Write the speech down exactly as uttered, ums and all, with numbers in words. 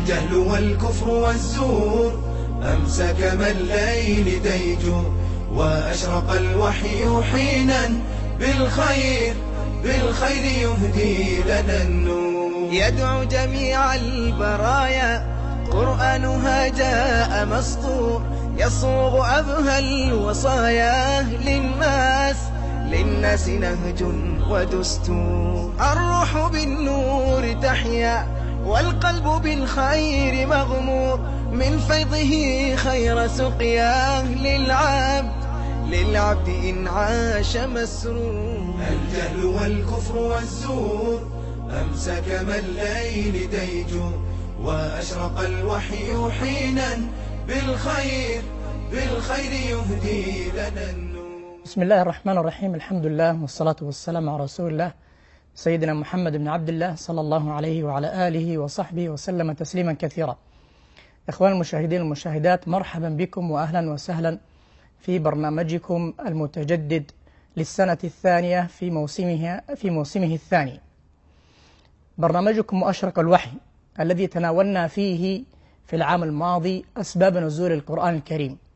الجهل والكفر والزور أمسك من الليل ديجور، وأشرق الوحي حينا بالخير بالخير يهدي لنا النور. يدعو جميع البرايا قرآنها جاء مسطور، يصوغ أبهى الوصايا للناس للناس نهج ودستور. الروح بالنور تحيا والقلب بالخير مغمور، من فيضه خير سقياه للعبد للعبد إن عاش مسرور. الجهل والكفر والزور أمسك من الليل ديجور، وأشرق الوحي حينا بالخير بالخير يهدي لنا النور. بسم الله الرحمن الرحيم، الحمد لله والصلاة والسلام على رسول الله سيدنا محمد بن عبد الله صلى الله عليه وعلى آله وصحبه وسلم تسليما كثيرا. إخوان المشاهدين والمشاهدات، مرحبا بكم وأهلا وسهلا في برنامجكم المتجدد للسنة الثانية في موسمها في موسمه الثاني، برنامجكم مؤشرق الوحي الذي تناولنا فيه في العام الماضي أسباب نزول القرآن الكريم،